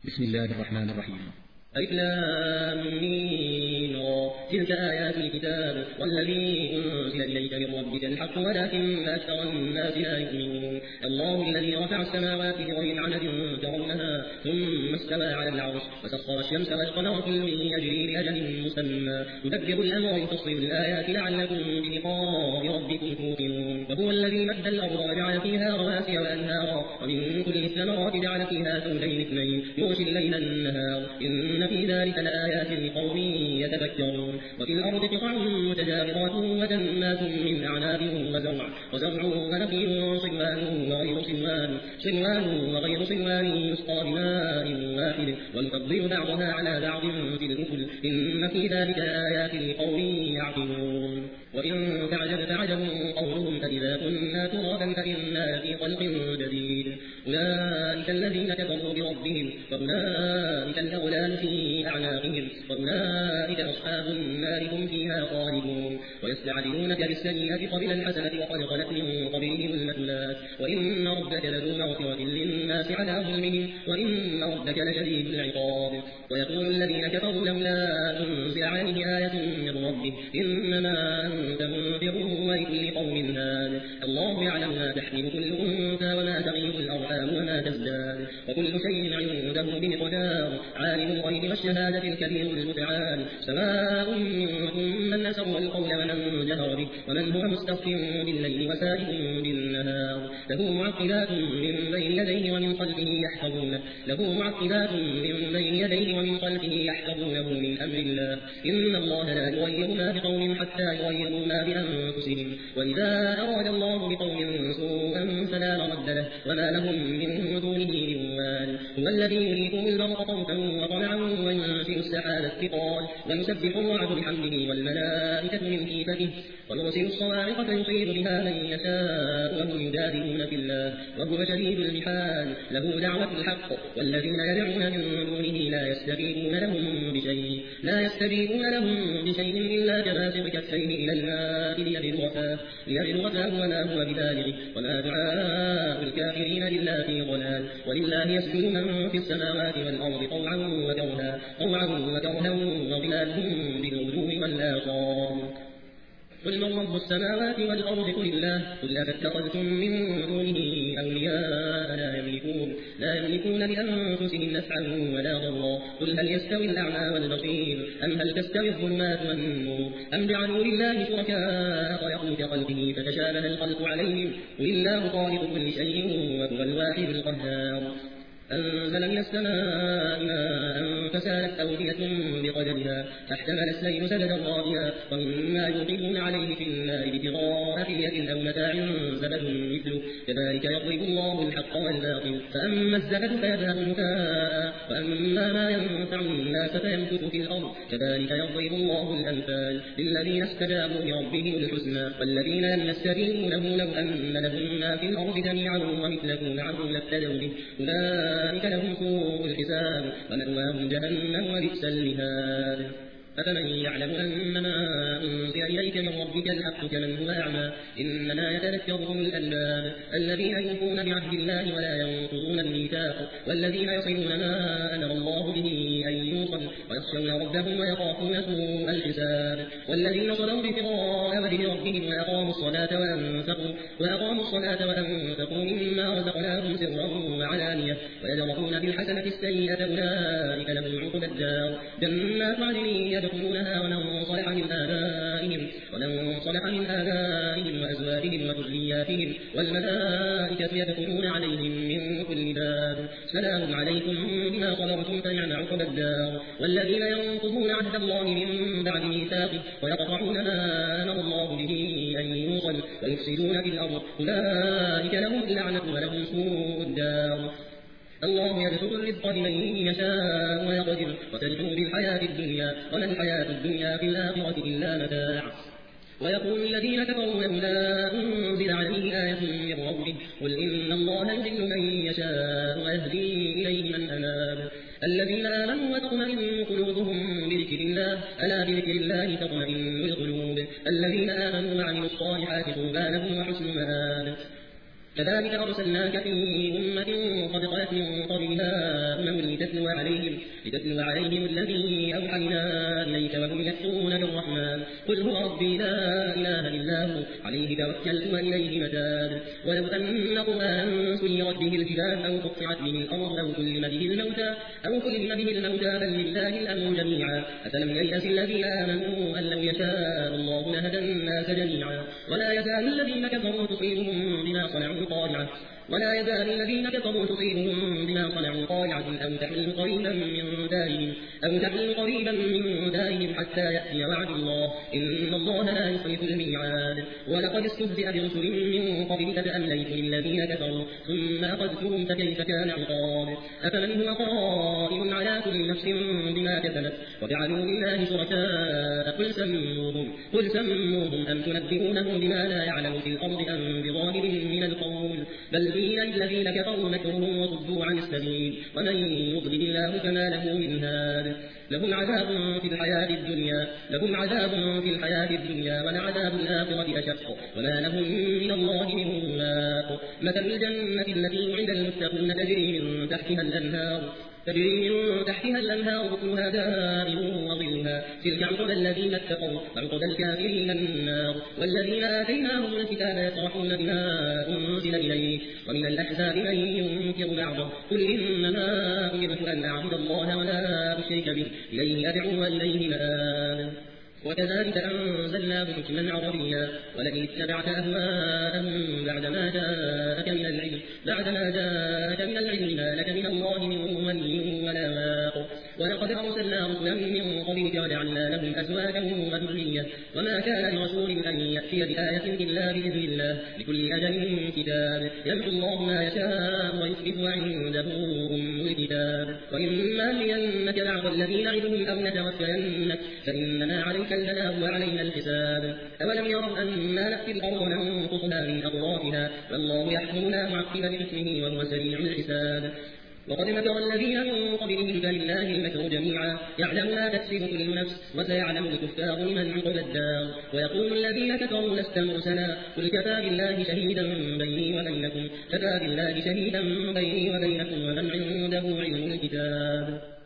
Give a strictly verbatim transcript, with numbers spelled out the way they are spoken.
بسم الله الرحمن الرحيم. ألف لام ميم تلك آيات الكتاب والذي أنزل إليك من ربك الحق ولكن أكثر الناس لا يؤمنون. الله الذي رفع السماوات بغير عمد ترونها ثم استوى على العرش وسخر الشمس والقمر كل يجري لأجل مسمى يدبر الأمر يفصل الآيات لعلكم بلقاء ربكم توقنون. وهو الذي مد الأرض وجعل فيها رواسي وأنهارا ومن كل الثمرات جعل فيها زوجين اثنين يغشي الليل النهار إن في ذلك لآيات لقوم يتفكرون. وفي الأرض قطع متجاورات وجنات من أعناب وزرع وزرع ونخيل صنوان وغير صنوان صنوان وغير صنوان يسقى بماء واحد ونفضل بعضها على بعض في الأكل إن في ذلك آيات لقوم يعقلون. وإن تعجب فعجب قولهم فإذا كنا ترابا فإنا لفي خلق جديد. أولئك الذين كفروا بربهم وأولئك الأغلال في أعناقهم وأولئك أصحاب النار هم فيها خالدون. ويستعجلونك بالسيئة قبل الحسنة وقد خلت من قبلهم المثلات وإن ربك لذو مغفرة للناس على ظلمهم وإن ربك لشديد العقاب. ويقول الذين كفروا لولا أنزل عليه آية من ربه إنما أنت منذر ولكل قوم هاد الله يعلم ما تحمل كل أنثى وما تغيب الأرحام وما تزداد وكل شيء عنده بمقدار عالم الغيب والشهادة الكبير المتعال. سواء منكم من أسر القول ومن جهر به ومن هو مستخف بالليل وسارب بالنهار له معقبات من بين يديه ومن خلفه يحفظونه له معقبات من بين يديه ومن خلفه يحفظونه من أمر الله إن الله لا يغير ما بقوم حتى يغيروا ما بأنفسهم وإذا أراد الله بقوم سوءا فلا مرد له وما لهم من دونه من وال. هو الذي يريكم البرق خوفا وطمعا وينشئ السحاب الثقال ويسبح الرعد بحمده والملائكة من خيفته ويرسل الصواعق فيصيب بها من يشاء وهم يجادلون في الله وهو شديد المحال. له دعوة الحق والذين يدعون من دونه لا يستجيبون لهم بشيء لا يستجيبون لهم بشيء إلا كباسط كفيه إلى الماء ليبلغ فاه ليبلغ فاه وما هو ببالغه وما دعاء الكافرين إلا في ضلال. ولله يسجد من في السماوات والأرض طوعا وكرها طوعا وكرها وظلالهم بالغدو والآصال. قل من رب السماوات والأرض قل الله قل أفاتخذتم من دونه أولياء لا يملكون لا يملكون لأنفسهم نفعا ولا ضرا. قل هل يستوي الأعمى والبصير أم هل تستوي الظلمات والنور أم جعلوا لله شركاء خلقوا كخلقه فتشابه الخلق عليهم قل الله خالق كل شيء وهو الواحد القهار. أنزل من السماء ماء فسالت أودية بقدرها فاحتمل السيل سبدا رابيا ومما يوقدون عليه في النار ابتغاء حلية أو متاع زبد مثله كذلك يضرب الله الحق والباطل فأما الزبد فيذهب مكاء وأما ما ينفع الناس فيمكث في الأرض كذلك يضرب الله الأمثال للذين استجابوا لربهم الحسنى والذين لم يستجيبوا له لو أن لهم ما في الأرض جميعا ومثله معه لافتدوا به أولئك لهم سوء الحساب ومأواهم جهنم وبئس المهاد. أفمن يعلم أنما أنزل إليك من ربك الحق كمن هو أعمى إنما يتذكر أولو الألباب الذين يوفون بعهد الله ولا ينقضون الميثاق والذين يصلون ما أمر الله به أن يوصل ويخشون ربهم ويخافون سوء الحساب. والذين صلوا ابتغاء وجه ربهم وأقاموا الصلاة وأنفقوا وأقاموا الصلاة وأنفقوا مما رزقناهم سرا وعلانية ويدرؤون بالحسنة السيئة أولئك لهم عقبى الدار جنات عدن يدخلونها ومن صلح من آبائهم ومن صلح من آبائهم وأزواجهم وذرياتهم والملائكة يدخلون عليهم من كل باب سلام عليكم بما صبرتم فنعم عقبى الدار. والذين ينقضون عهد الله من بعد ميثاقه ويقطعون ما أمر الله به أن يوصل ويفسدون في الأرض أولئك لهم اللعنة ولهم سوء الدار. الله يبسط الرزق لمن يشاء ويقدر وتجحوا بالحياة الدنيا وما الحياة الدنيا في الآخرة إلا متاع. ويقول الذين كفروا لولا أنزل عليه آية من ربه قل إن الله يضل من يشاء ويهدي إليه من أناب. الذين آمنوا وتطمئن قلوبهم بذكر الله ألا بذكر الله تطمئن القلوب الذين آمنوا وعملوا الصالحات طوبى لهم وحسن مآب. كذلك أرسلناك في أمة قد خلت من قبلها أمم لتتلو عليهم, لتتلو عليهم الذي أوحينا إليك وهم يكفرون بالرحمن قل هو ربي لا إله إلا هو عليه توكلت وإليه متاب ولو أن قرآنا سيرت به الجبال أو قطعت به الأرض أو كلم به الموتى أو كلم به الموتى بل لله الأمر جميعا أفلم ييأس الذين آمنوا أن لو يشاء الله لهدى الناس جميعا ولا يزال الذين كفروا تصيبهم بما صنعوا قارعة ولا يزال الذين كفروا تصيبهم بما صنعوا قارعة أو تحل قريبا من دارهم أو تحل قريبا من دارهم حتى يأتي وعد الله إن الله لا يخلف الميعاد ولقد استهزئ برسل من قبلك فأمليت للذين كفروا ثم أخذتهم فكيف كان عقاب أفمن هو قائم على كل نفس بما كسبت وجعلوا لله شركاء قل سموهم قل سموهم أم تنبئونه بما لا يعلم في الأرض أم بظاهر من القول بل زين الذين كفروا مكرهم وصدوا عن السبيل ومن يضلل الله فما له من هاد لهم عذاب في الحياة الدنيا لهم عذاب في الحياة الدنيا ولعذاب الآخرة أشق وما لهم من الله من واق مثل الجنة التي عند المتقين تجري من تحتها الأنهار تجري من تحتها الأنهار أكلها دائم وظلها تلك عقبى الذين اتقوا وعقبى الكافرين النار والذين آتيناهم الكتاب يفرحون بما أنزل إليه ومن الأحزاب من ينكر بعضه قل إنما أمرت أن أعبد الله ولا أشرك به إليه أدعو وإليه مآب وكذلك أنزلناه حكما عربيا ولئن اتبعت أهواءهم بعدما جاءك من العلم بعدما جاءك من العلم ما لك من الله من ولي ولا واق ولقد أرسلنا رسلا من قبلك وجعلنا لهم أزواجا وذرية وما كان لرسول أن يأتي بآية إلا بإذن الله لكل أجل كتاب يمحو الله ما يشاء ويثبت وعنده أم الكتاب وإما نرينك بعض الذين نعدهم أو نتوفينك فإنما عليك البلاغ وعلينا الحساب أولم يروا أنا نأتي الأرض ننقصها من أطرافها والله يحكم لا معقب لحكمه وهو سريع الحساب وقد مكر الذين من قبلهم فلله المكر جميعا يعلم ما تكسب كل نفس وسيعلم الكفار لمن عقبى الدار ويقول الذين كفروا لست مرسلا قل كفى بالله شهيدا بيني وبينكم كفى بالله شهيدا بيني وبينكم ومن عنده علم الكتاب